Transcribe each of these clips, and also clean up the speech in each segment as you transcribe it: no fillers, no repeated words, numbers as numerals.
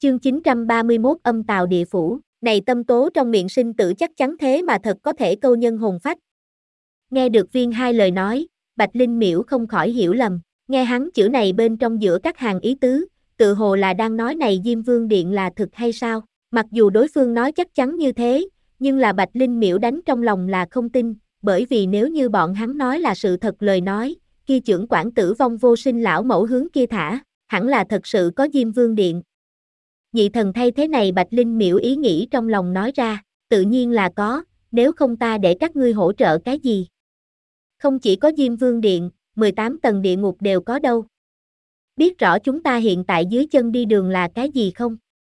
Chương 931 Âm Tào Địa Phủ, này tâm tố trong miệng sinh tử chắc chắn thế mà thật có thể câu nhân hồn phách. Nghe được Viên Hai lời nói, Bạch Linh Miễu không khỏi hiểu lầm, nghe hắn chữ này bên trong giữa các hàng ý tứ, tự hồ là đang nói này Diêm Vương Điện là thực hay sao? Mặc dù đối phương nói chắc chắn như thế, nhưng là Bạch Linh Miễu đánh trong lòng là không tin, bởi vì nếu như bọn hắn nói là sự thật lời nói, kia chưởng quản tử vong vô sinh lão mẫu hướng kia thả, hẳn là thật sự có Diêm Vương Điện. Nhị thần thay thế này Bạch Linh Miễu ý nghĩ trong lòng nói ra, tự nhiên là có, nếu không ta để các ngươi hỗ trợ cái gì? Không chỉ có Diêm Vương Điện, 18 tầng địa ngục đều có đâu. Biết rõ chúng ta hiện tại dưới chân đi đường là cái gì không?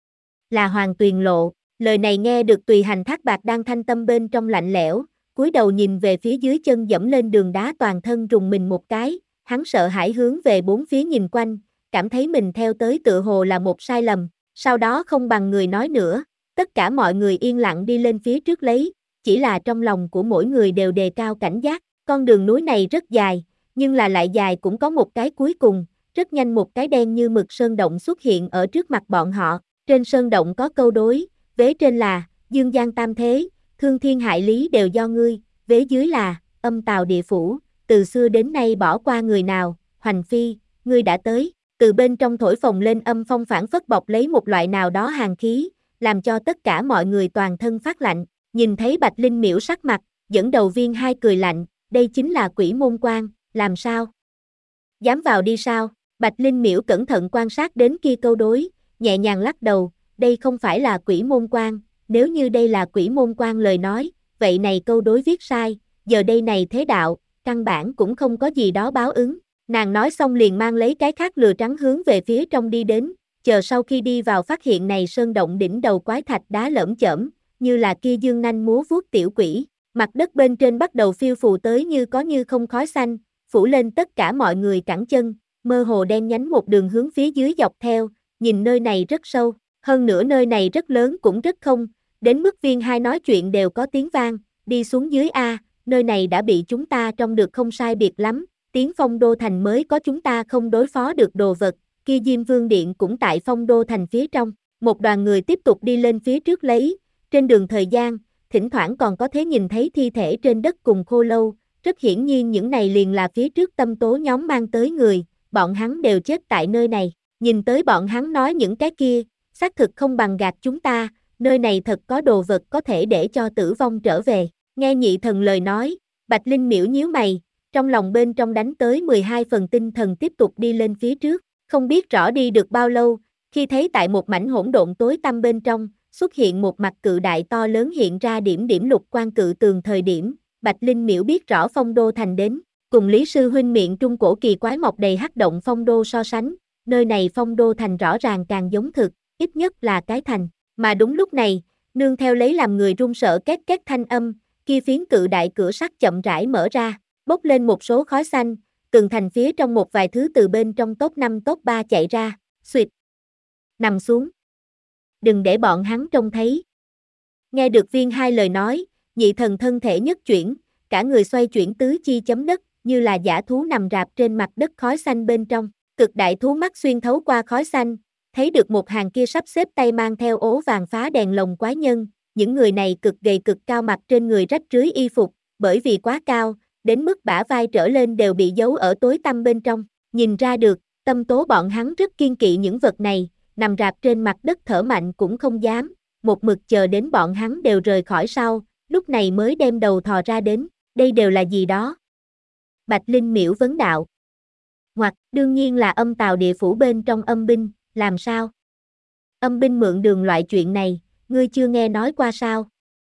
Là Hoàng Tuyền Lộ. Lời này nghe được Tùy Hành Thác Bạt đang thanh tâm bên trong lạnh lẽo, cúi đầu nhìn về phía dưới chân dẫm lên đường đá toàn thân rùng mình một cái, hắn sợ hãi hướng về bốn phía nhìn quanh, cảm thấy mình theo tới tựa hồ là một sai lầm, sau đó không bằng người nói nữa, tất cả mọi người yên lặng đi lên phía trước lấy, chỉ là trong lòng của mỗi người đều đề cao cảnh giác, con đường núi này rất dài, nhưng là lại dài cũng có một cái cuối cùng, rất nhanh một cái đen như mực sơn động xuất hiện ở trước mặt bọn họ, trên sơn động có câu đối, vế trên là, Dương Gian Tam Thế, thương thiên hại lý đều do ngươi, vế dưới là, Âm Tào Địa Phủ, từ xưa đến nay bỏ qua người nào, Hoành Phi, ngươi đã tới, từ bên trong thổi phồng lên âm phong phảng phất bọc lấy một loại nào đó hàn khí, làm cho tất cả mọi người toàn thân phát lạnh, nhìn thấy Bạch Linh Miễu sắc mặt, dẫn đầu Viên Hai cười lạnh, đây chính là Quỷ Môn Quan, làm sao? Dám vào đi sao? Bạch Linh Miễu cẩn thận quan sát đến kia câu đối, nhẹ nhàng lắc đầu, đây không phải là Quỷ Môn Quan, nếu như đây là Quỷ Môn Quan lời nói, vậy này câu đối viết sai, giờ đây này thế đạo, căn bản cũng không có gì đó báo ứng. Nàng nói xong liền mang lấy cái khác lừa trắng hướng về phía trong đi đến, chờ sau khi đi vào phát hiện này sơn động đỉnh đầu quái thạch đá lởm chởm, như là kia dương nanh múa vuốt tiểu quỷ, mặt đất bên trên bắt đầu phiêu phù tới như có như không khói xanh, phủ lên tất cả mọi người cẳng chân, mơ hồ đen nhánh một đường hướng phía dưới dọc theo, nhìn nơi này rất sâu, hơn nữa nơi này rất lớn cũng rất không, đến mức Viên Hai nói chuyện đều có tiếng vang, đi xuống dưới a, nơi này đã bị chúng ta trông được không sai biệt lắm. Tiếng Phong Đô Thành mới có chúng ta không đối phó được đồ vật, kia Diêm Vương Điện cũng tại Phong Đô Thành phía trong, một đoàn người tiếp tục đi lên phía trước lấy, trên đường thời gian, thỉnh thoảng còn có thể nhìn thấy thi thể trên đất cùng khô lâu, rất hiển nhiên những này liền là phía trước tâm tố nhóm mang tới người, bọn hắn đều chết tại nơi này, nhìn tới bọn hắn nói những cái kia, xác thực không bằng gạt chúng ta, nơi này thật có đồ vật có thể để cho tử vong trở về, nghe nhị thần lời nói, Bạch Linh Miễu nhíu mày, trong lòng bên trong đánh tới 12 phần tinh thần tiếp tục đi lên phía trước, không biết rõ đi được bao lâu, khi thấy tại một mảnh hỗn độn tối tăm bên trong, xuất hiện một mặt cự đại to lớn hiện ra điểm điểm lục quan cự tường thời điểm, Bạch Linh Miễu biết rõ Phong Đô Thành đến, cùng Lý Sư Huynh miệng trung cổ kỳ quái mọc đầy hắc động Phong Đô so sánh, nơi này Phong Đô Thành rõ ràng càng giống thực, ít nhất là cái thành, mà đúng lúc này, nương theo lấy làm người run sợ két két thanh âm, kia phiến cự đại cửa sắt chậm rãi mở ra. Bốc lên một số khói xanh, tường thành phía trong một vài thứ từ bên trong top 5 top 3 chạy ra, xuyệt. Nằm xuống. Đừng để bọn hắn trông thấy. Nghe được Viên Hai lời nói, nhị thần thân thể nhất chuyển, cả người xoay chuyển tứ chi chấm đất, như là dã thú nằm rạp trên mặt đất khói xanh bên trong, cực đại thú mắt xuyên thấu qua khói xanh, thấy được một hàng kia sắp xếp tay mang theo ố vàng phá đèn lồng quái nhân, những người này cực gầy cực cao mặt trên người rách rưới y phục, bởi vì quá cao, đến mức bả vai trở lên đều bị giấu ở tối tăm bên trong, nhìn ra được, tâm tố bọn hắn rất kiên kỵ những vật này, nằm rạp trên mặt đất thở mạnh cũng không dám, một mực chờ đến bọn hắn đều rời khỏi sau, lúc này mới đem đầu thò ra đến, đây đều là gì đó? Bạch Linh Miễu vấn đạo. Hoặc, đương nhiên là Âm Tào Địa Phủ bên trong âm binh, làm sao? Âm binh mượn đường loại chuyện này, ngươi chưa nghe nói qua sao?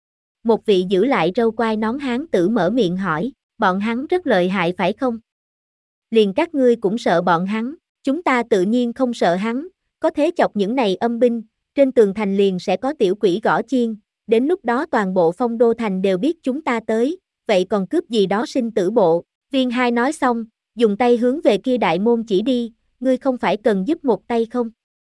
Một vị giữ lại râu quai nón hán tử mở miệng hỏi. Bọn hắn rất lợi hại phải không? Liền các ngươi cũng sợ bọn hắn, chúng ta tự nhiên không sợ hắn, có thế chọc những này âm binh, trên tường thành liền sẽ có tiểu quỷ gõ chiên, đến lúc đó toàn bộ Phong Đô Thành đều biết chúng ta tới, vậy còn cướp gì đó sinh tử bộ. Viên Hai nói xong, dùng tay hướng về kia đại môn chỉ đi, ngươi không phải cần giúp một tay không?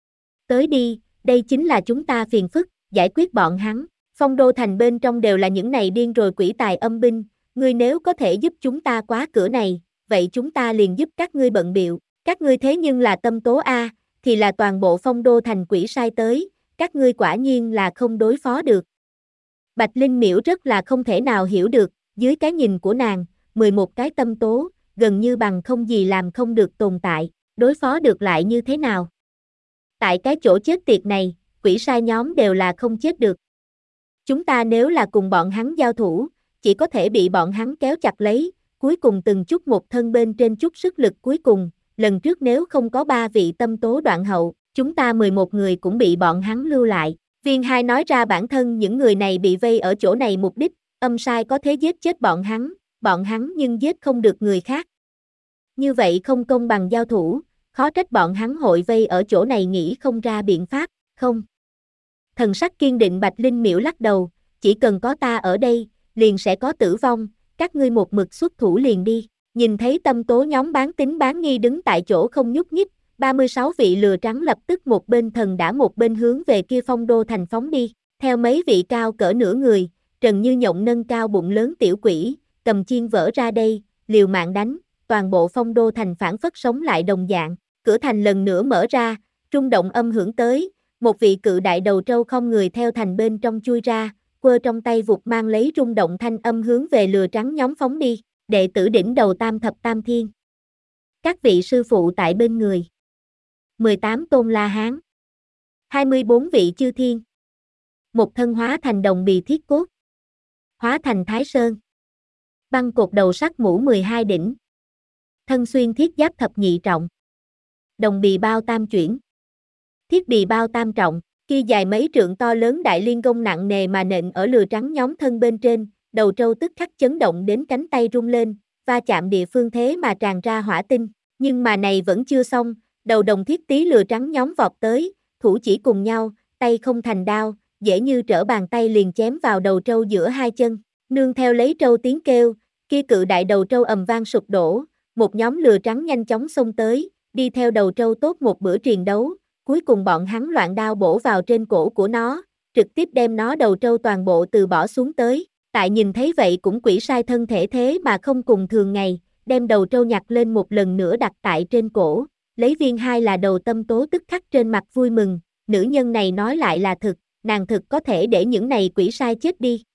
Tới đi, đây chính là chúng ta phiền phức, giải quyết bọn hắn, Phong Đô Thành bên trong đều là những này điên rồi quỷ tài âm binh. Ngươi nếu có thể giúp chúng ta quá cửa này, vậy chúng ta liền giúp các ngươi bận bịu, các ngươi thế nhưng là tâm tố a, thì là toàn bộ Phong Đô thành quỷ sai tới, các ngươi quả nhiên là không đối phó được. Bạch Linh Miễu rất là không thể nào hiểu được, dưới cái nhìn của nàng, 11 cái tâm tố, gần như bằng không gì làm không được tồn tại, đối phó được lại như thế nào? Tại cái chỗ chết tiệt này, quỷ sai nhóm đều là không chết được. Chúng ta nếu là cùng bọn hắn giao thủ, chỉ có thể bị bọn hắn kéo chặt lấy, cuối cùng từng chút một thân bên trên chút sức lực cuối cùng, lần trước nếu không có 3 vị tâm tố đoạn hậu, chúng ta 11 người cũng bị bọn hắn lưu lại. Viên 2 nói ra bản thân những người này bị vây ở chỗ này mục đích, âm sai có thế giết chết bọn hắn nhưng giết không được người khác. Như vậy không công bằng giao thủ, khó trách bọn hắn hội vây ở chỗ này nghĩ không ra biện pháp, không. Thần sắc kiên định Bạch Linh Miễu lắc đầu, chỉ cần có ta ở đây, liền sẽ có tử vong, các ngươi một mực xuất thủ liền đi. Nhìn thấy tâm tố nhóm bán tín bán nghi đứng tại chỗ không nhúc nhích, 36 vị lừa trắng lập tức một bên thần đã một bên hướng về kia Phong Đô thành phóng đi, theo mấy vị cao cỡ nửa người, Trần Như Nhộng nâng cao bụng lớn tiểu quỷ, cầm chiên vỡ ra đây, liều mạng đánh, toàn bộ Phong Đô thành phản phất sống lại đồng dạng, cửa thành lần nữa mở ra, trung động âm hưởng tới, một vị cự đại đầu trâu không người theo thành bên trong chui ra, quơ trong tay vụt mang lấy rung động thanh âm hướng về lừa trắng nhóm phóng đi, đệ tử đỉnh đầu tam thập tam thiên. Các vị sư phụ tại bên người. 18 tôn La Hán. 24 vị chư thiên. Một thân hóa thành đồng bì thiết cốt. Hóa thành Thái Sơn. Băng cột đầu sắt mũ 12 đỉnh. Thân xuyên thiết giáp thập nhị trọng. Đồng bì bao tam chuyển. Thiết bì bao tam trọng, kia dài mấy trượng to lớn đại liên gông nặng nề mà nện ở lừa trắng nhóm thân bên trên, đầu trâu tức khắc chấn động đến cánh tay rung lên, va chạm địa phương thế mà tràn ra hỏa tinh, nhưng mà này vẫn chưa xong, đầu đồng thiết tí lừa trắng nhóm vọt tới, thủ chỉ cùng nhau, tay không thành đao, dễ như trở bàn tay liền chém vào đầu trâu giữa hai chân, nương theo lấy trâu tiếng kêu, kia cự đại đầu trâu ầm vang sụp đổ, một nhóm lừa trắng nhanh chóng xông tới, đi theo đầu trâu tốt một bữa triền đấu. Cuối cùng bọn hắn loạn đao bổ vào trên cổ của nó, trực tiếp đem nó đầu trâu toàn bộ từ bỏ xuống tới. Tại nhìn thấy vậy cũng quỷ sai thân thể thế mà không cùng thường ngày, đem đầu trâu nhặt lên một lần nữa đặt tại trên cổ. Lấy viên 2 là đầu tâm tố tức khắc trên mặt vui mừng, nữ nhân này nói lại là thực, nàng thực có thể để những này quỷ sai chết đi.